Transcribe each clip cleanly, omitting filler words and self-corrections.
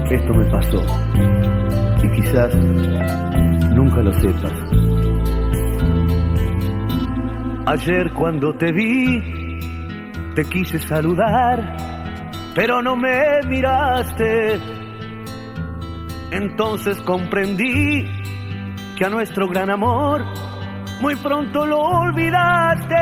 Esto me pasó y quizás nunca lo sepas. Ayer cuando te vi, te quise saludar, pero no me miraste. Entonces comprendí que a nuestro gran amor muy pronto lo olvidaste.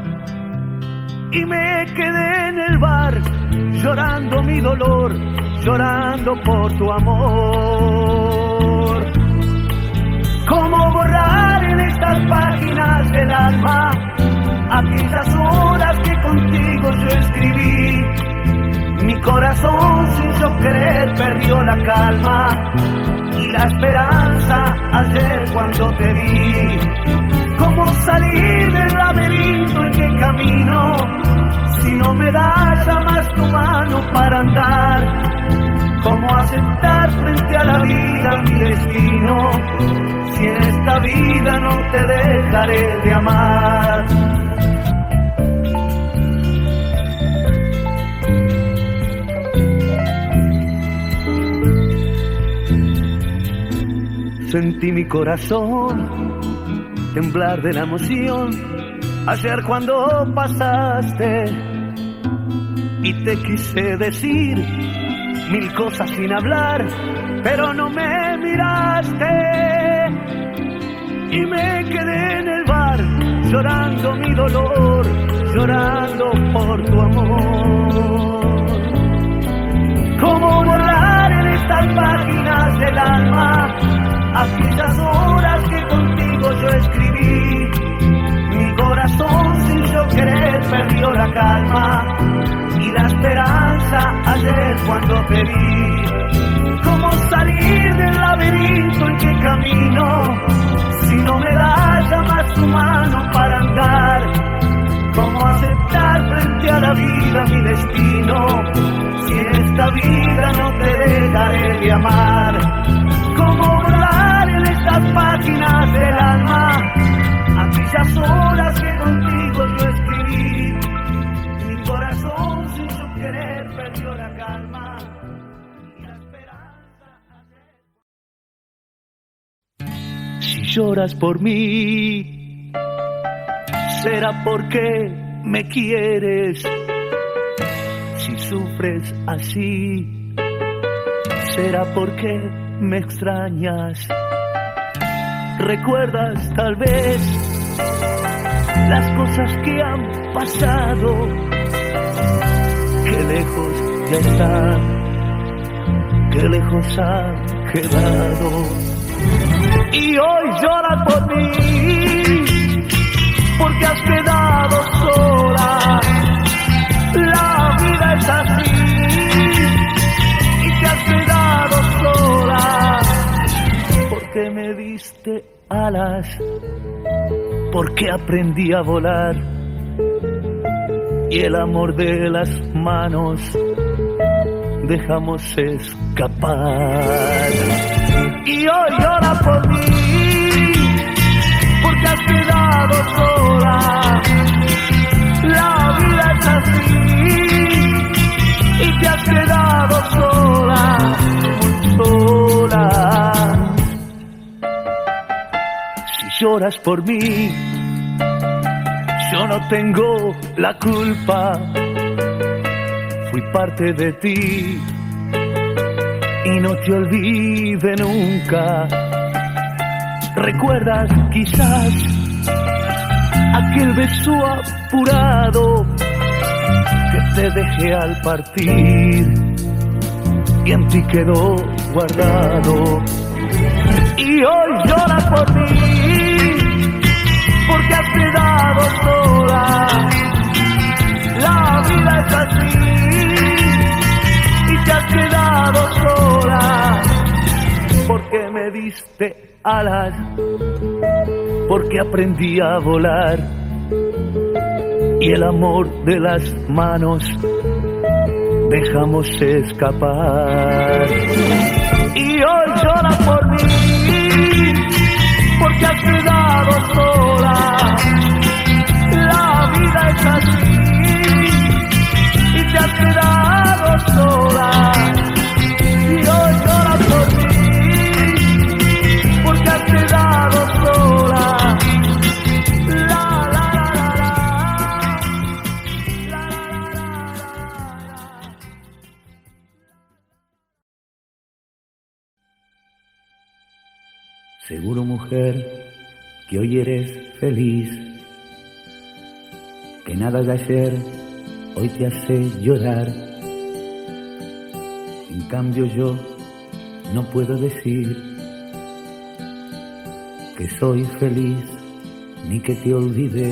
Y me quedé en el bar llorando mi dolor, llorando por tu amor. ¿Cómo borrar en estas páginas del alma aquellas horas que contigo yo escribí? Mi corazón sin yo querer perdió la calma y la esperanza ayer cuando te vi. ¿Cómo salir del laberinto en que camino si no me das jamás tu mano para andar? ¿Cómo aceptar frente a la vida mi destino si en esta vida no te dejaré de amar? Sentí mi corazón temblar de la emoción ayer cuando pasaste y te quise decir mil cosas sin hablar, pero no me miraste y me quedé en el bar llorando mi dolor, llorando por tu amor. ¿Cómo borrar en estas páginas del alma aquellas horas que contigo yo escribí? Mi corazón sin yo querer perdió la calma y la esperanza ayer cuando te vi. ¿Cómo salir del laberinto en que camino si no me das jamás tu mano para andar? ¿Cómo aceptar frente a la vida mi destino si en esta vida no te dejaré de amar? ¿Cómo volar en estas páginas del alma aquellas horas que contigo yo escribí? Mi corazón sin su querer perdió la calma y la esperanza. Si lloras por mí, será porque me quieres. Si sufres así, será porque me extrañas. ¿Recuerdas tal vez las cosas que han pasado? Qué lejos ya están, qué lejos han quedado. Y hoy lloras por mí, porque has quedado sola. La vida es así, y te has quedado sola. Porque me diste alas, porque aprendí a volar, y el amor de las manos dejamos escapar. Y hoy llora por mí, porque has quedado sola. La vida es así, y te has quedado sola, muy sola. Si lloras por mí, yo no tengo la culpa. Fui parte de ti y no te olvide nunca. ¿Recuerdas quizás aquel beso apurado que te dejé al partir y en ti quedó guardado? Y hoy lloras por mí, porque has quedado sola. La vida es así, y te has quedado sola. Porque me diste alas, porque aprendí a volar, y el amor de las manos dejamos escapar. Y hoy llora por mí, porque has quedado sola. La vida es así, y te has quedado sola. Y hoy Seguro, mujer, que hoy eres feliz, que nada de ayer hoy te hace llorar. En cambio yo no puedo decir que soy feliz ni que te olvidé.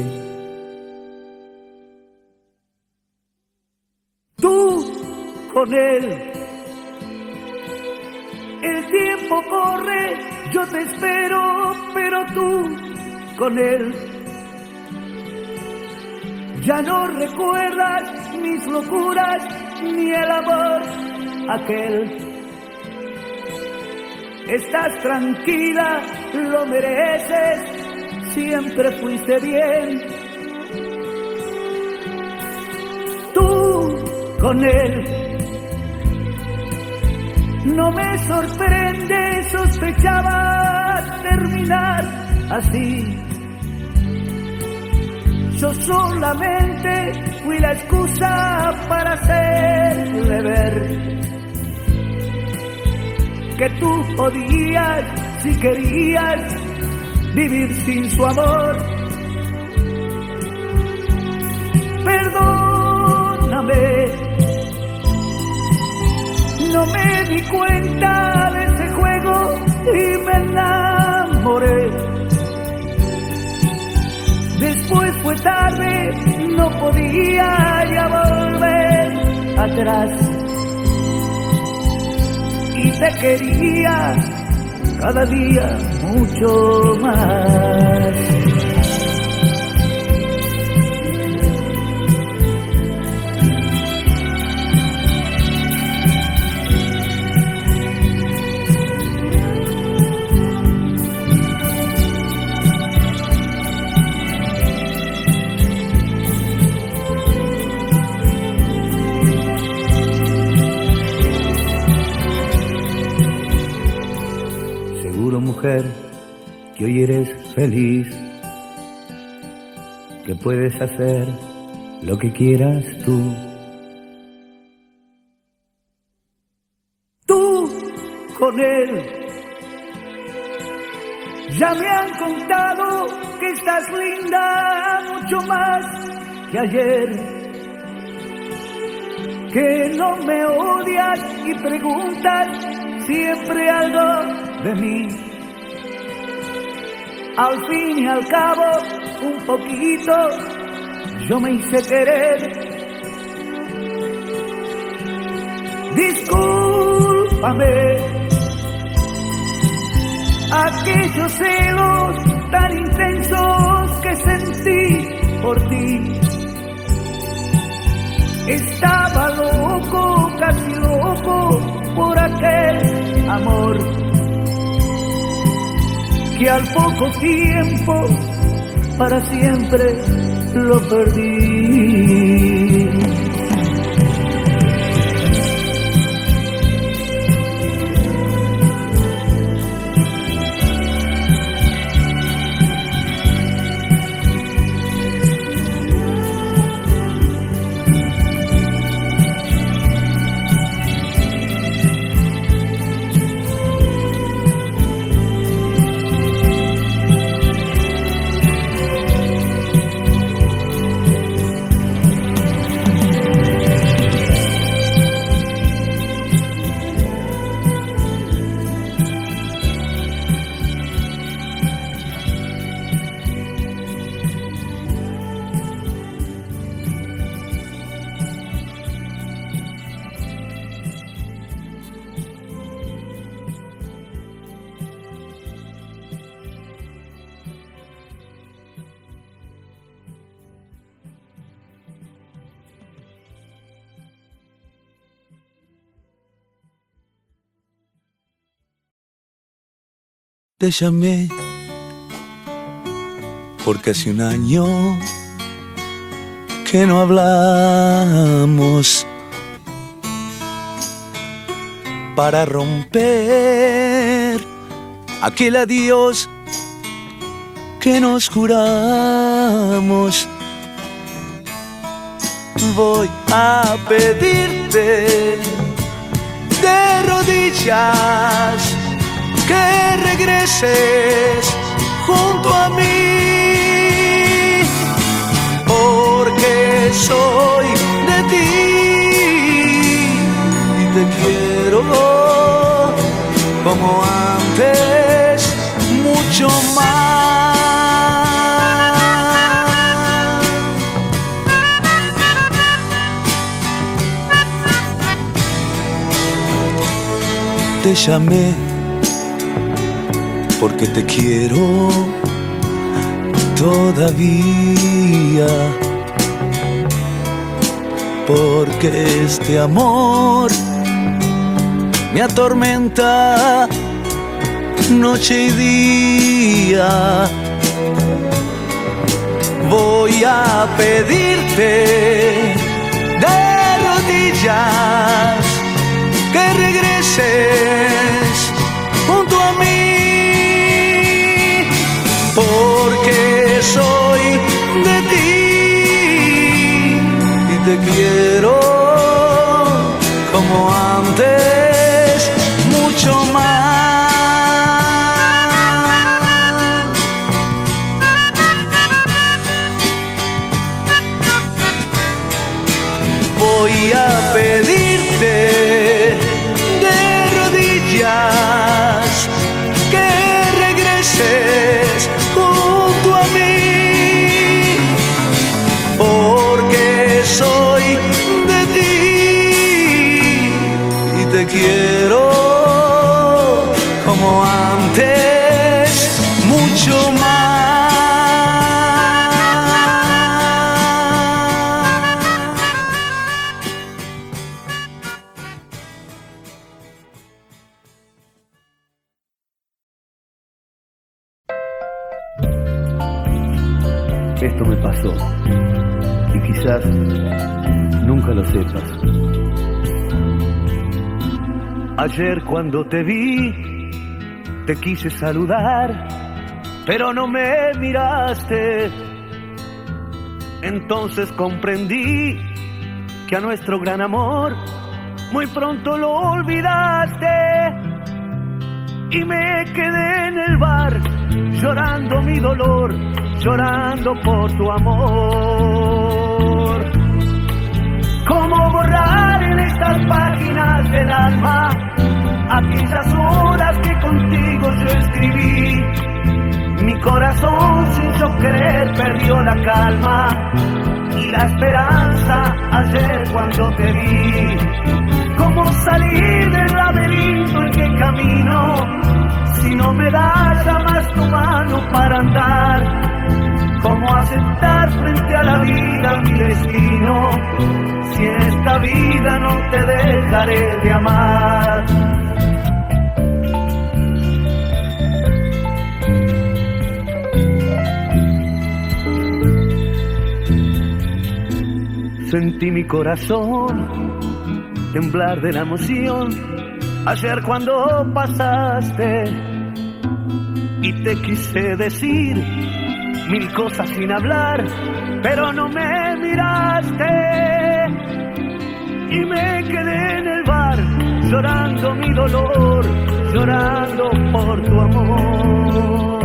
Tú con él, el tiempo corre, yo te espero, pero tú con él ya no recuerdas mis locuras ni el amor aquel. Estás tranquila, lo mereces, siempre fuiste bien. Tú con él, no me sorprende, sospechaba terminar así. Yo solamente fui la excusa para hacerle ver que tú podías, si querías, vivir sin su amor. Perdóname, no me di cuenta de ese juego y me enamoré. Después fue tarde, no podía ya volver atrás. Y te quería cada día mucho más. Mujer, que hoy eres feliz, que puedes hacer lo que quieras tú. Tú con él, ya me han contado que estás linda mucho más que ayer, que no me odias y preguntas siempre algo de mí. Al fin y al cabo, un poquito, yo me hice querer. Discúlpame, aquellos celos tan intensos que sentí por ti. Estaba loco, casi loco, por aquel amor que al poco tiempo para siempre lo perdí. Te llamé porque hace un año que no hablamos, para romper aquel adiós que nos juramos. Voy a pedirte de rodillas que regreses junto a mí, porque soy de ti y te quiero como antes, mucho más. Te llamé porque te quiero todavía, porque este amor me atormenta noche y día. Voy a pedirte de rodillas que regreses junto a mí, porque soy de ti y te quiero como antes, mucho más. Voy a pedirte de rodillas que regreses junto a mí, porque soy de ti y te quiero como antes, mucho más. Esto me pasó y quizás nunca lo sepas. Ayer cuando te vi, te quise saludar, pero no me miraste. Entonces comprendí que a nuestro gran amor muy pronto lo olvidaste. Y me quedé en el bar llorando mi dolor, llorando por tu amor. ¿Cómo borrar en estas páginas del alma aquellas horas que contigo yo escribí? Mi corazón sin yo querer perdió la calma y la esperanza ayer cuando te vi. ¿Cómo salir del laberinto en que camino si no me das jamás tu mano para andar? ¿Cómo aceptar frente a la vida mi destino si en esta vida no te dejaré de amar? Sentí mi corazón temblar de la emoción ayer cuando pasaste y te quise decir mil cosas sin hablar, pero no me miraste y me quedé en el bar llorando mi dolor, llorando por tu amor.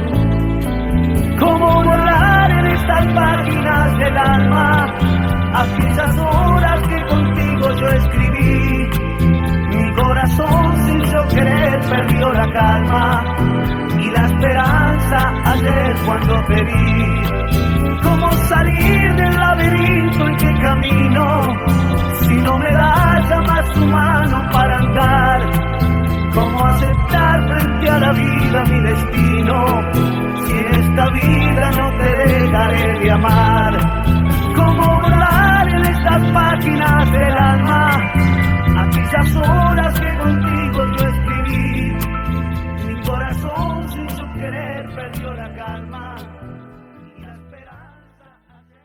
¿Cómo borrar en estas páginas del alma aquellas horas que contigo yo escribí? Mi corazón sin yo querer perdió la calma y la esperanza ayer cuando te vi. ¿Cómo salir del laberinto en que camino si no me das jamás tu mano para andar? ¿Cómo aceptar frente a la vida mi destino si en esta vida no te dejaré de amar? ¿Cómo volar en estas páginas del alma aquellas horas que contigo yo escribí? Mi corazón sin su querer perdió la calma y la esperanza.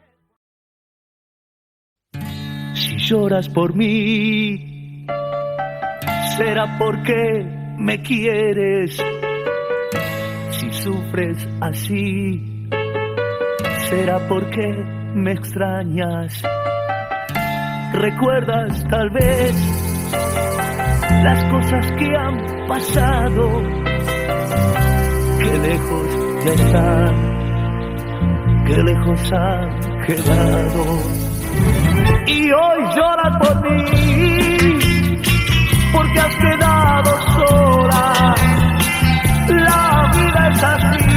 Si lloras por mí, será porque me quieres. Si sufres así, será porque me extrañas. Recuerdas tal vez las cosas que han pasado, que lejos ya están, que lejos han quedado. Y hoy lloras por mí, porque has quedado sola. La vida es así,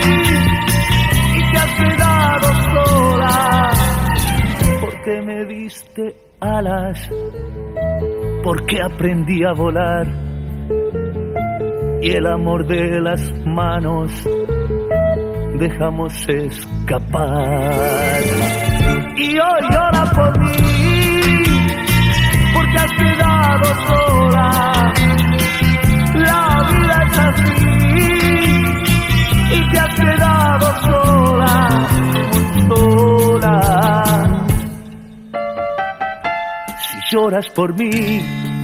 y te has quedado sola, porque me diste alas, porque aprendí a volar, y el amor de las manos dejamos escapar. Y hoy llora por mí, porque has quedado sola. La vida es así, y te has quedado sola, sola. Si lloras por mí,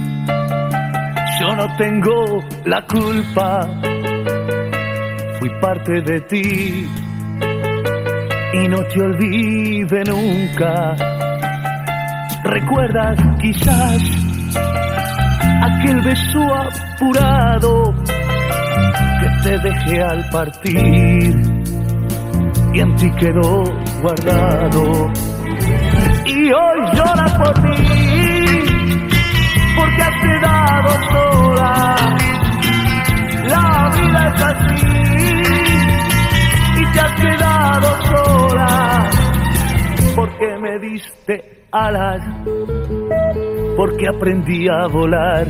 yo no tengo la culpa. Fui parte de ti y no te olvidé nunca. ¿Recuerdas quizás aquel beso apurado que te dejé al partir y en ti quedó guardado? Y hoy lloras por mí, porque has quedado sola. La vida es así, y te has quedado sola, porque me diste alas, porque aprendí a volar,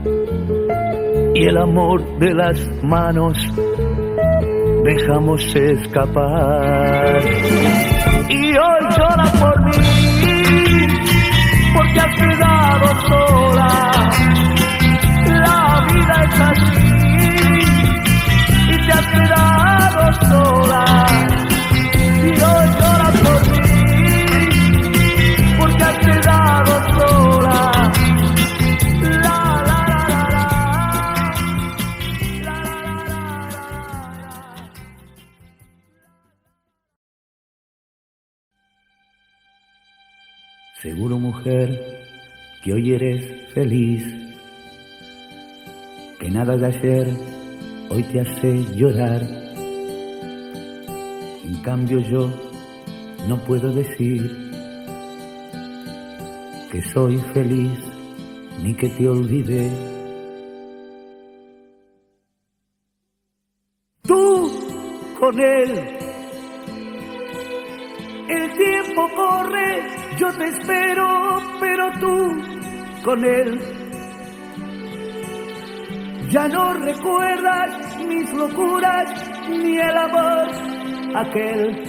y el amor de las manos dejamos escapar. Y hoy llora por mí, porque has quedado sola. La vida es así, y te has quedado sola. Y hoy llora por mí, porque has quedado sola. La la la la la, la la la la. Seguro, mujer, que hoy eres feliz, que nada de ayer hoy te hace llorar. En cambio yo no puedo decir que soy feliz ni que te olvidé. Tú con él, el tiempo corre, yo te espero, pero tú con él ya no recuerdas mis locuras ni el amor aquel.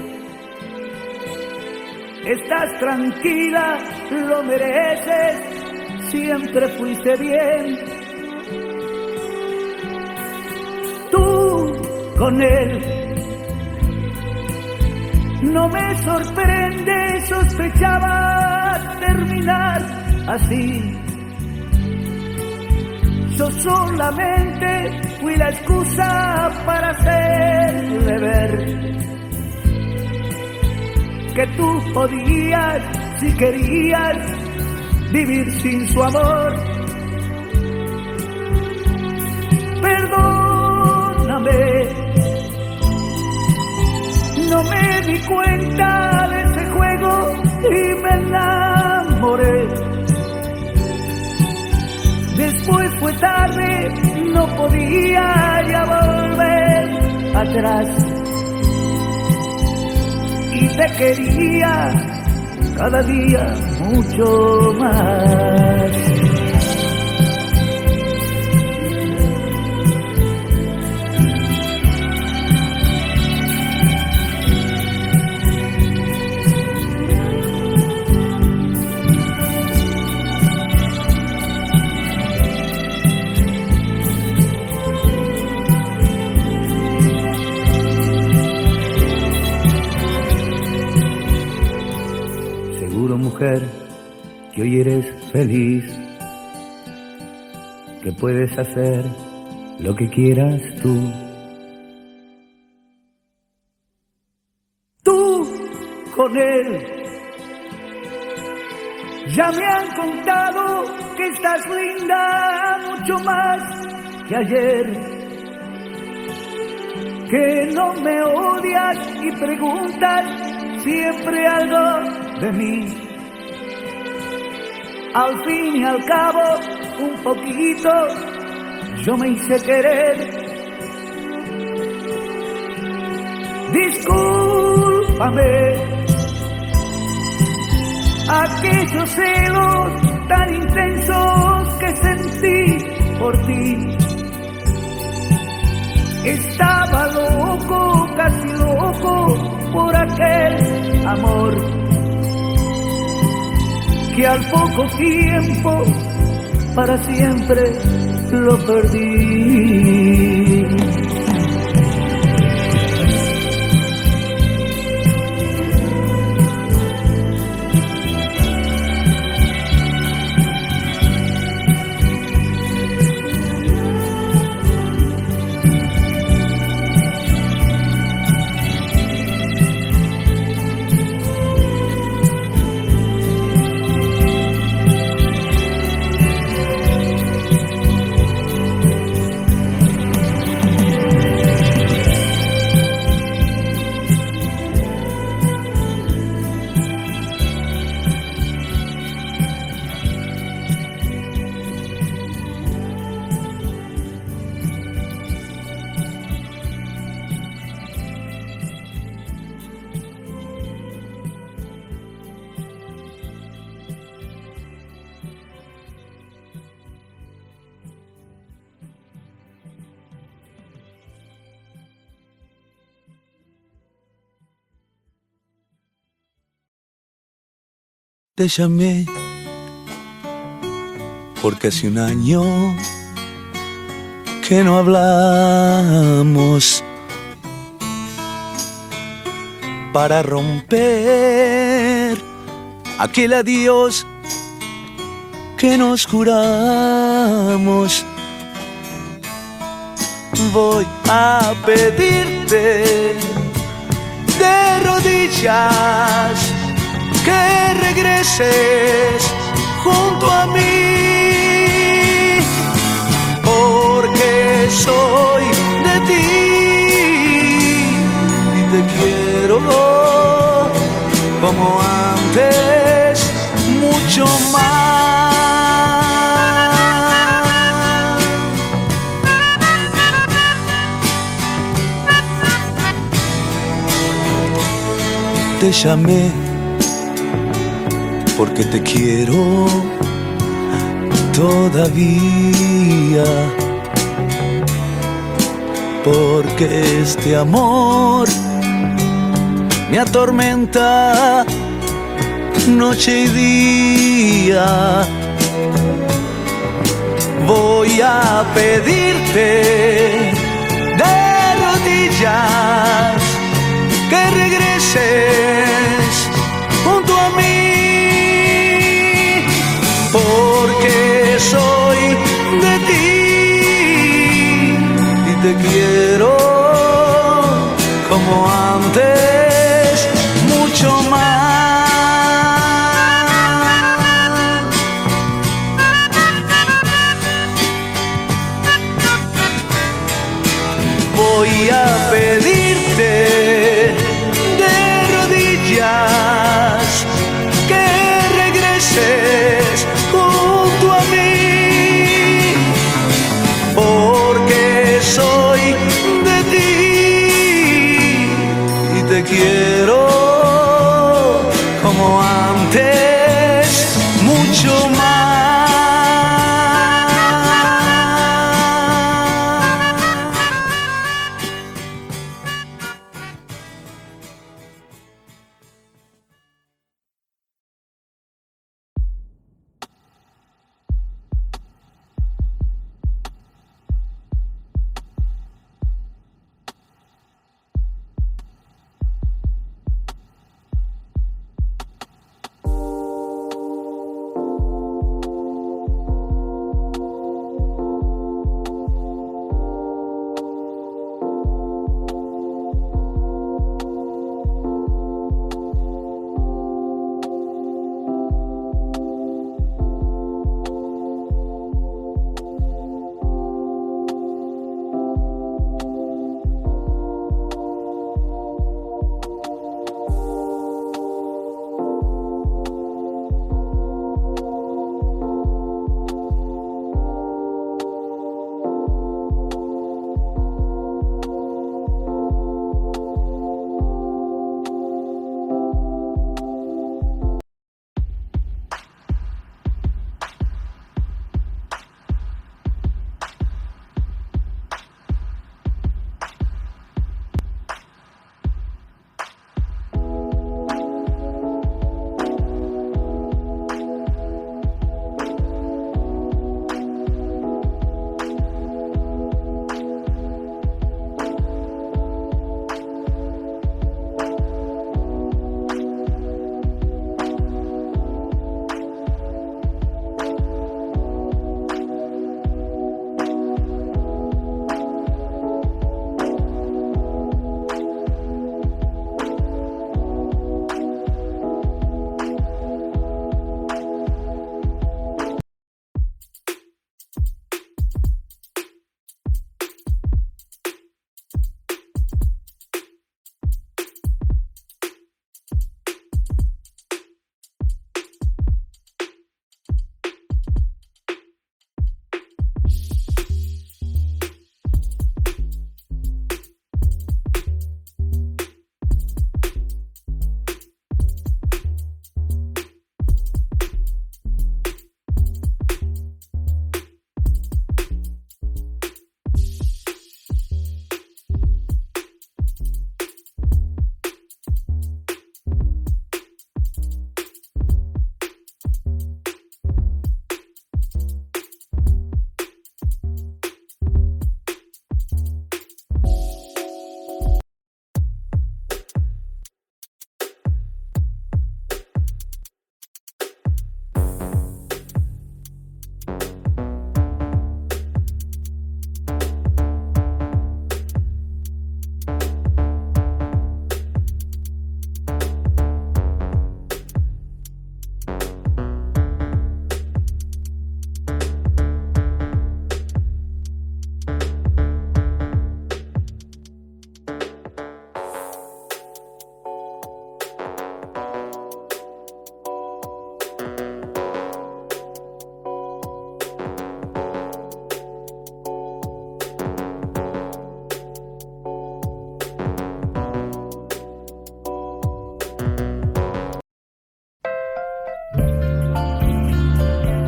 Estás tranquila, lo mereces, siempre fuiste bien. Tú con él, no me sorprende, sospechaba terminar así. Yo solamente fui la excusa para hacerle ver que tú podías, si querías, vivir sin su amor. Perdóname, no me di cuenta de ese juego y me enamoré. Después fue tarde, no podía ya volver atrás. Y te quería cada día mucho más. Mujer, que hoy eres feliz, que puedes hacer lo que quieras tú. Tú con él, Ya me han contado que estás linda mucho más que ayer, que no me odias y preguntas siempre algo de mí. Al fin y al cabo, un poquito yo me hice querer. Discúlpame aquellos celos tan intensos que sentí por ti. Estaba loco, casi loco, por aquel amor que al poco tiempo para siempre lo perdí. Te llamé porque hace un año que no hablamos, para romper aquel adiós que nos juramos. Voy a pedirte de rodillas que regreses junto a mí, porque soy de ti y te quiero como antes, mucho más. Te llamé porque te quiero todavía, porque este amor me atormenta noche y día. Voy a pedirte de rodillas que regreses junto a mí, porque soy de ti y te quiero como antes, mucho más. Voy a pedirte de rodillas que regreses junto a mí, porque soy de ti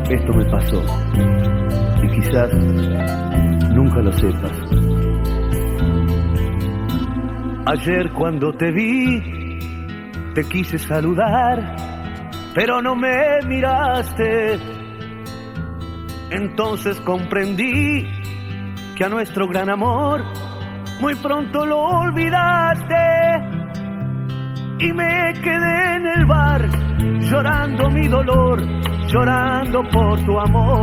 esto me pasó y quizás nunca lo sepas. Ayer cuando te vi, te quise saludar, pero no me miraste. Entonces comprendí que a nuestro gran amor muy pronto lo olvidaste. Y me quedé en el bar llorando mi dolor, llorando por tu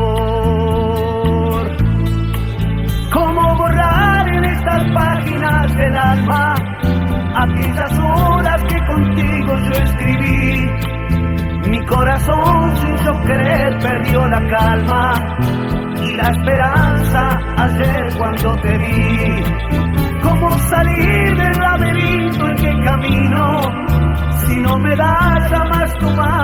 amor. ¿Cómo borrar en estas páginas del alma aquellas horas que contigo yo escribí? Mi corazón sin yo querer perdió la calma y la esperanza ayer cuando te vi. ¿Cómo salir del laberinto en que camino si no me das jamás tu mano?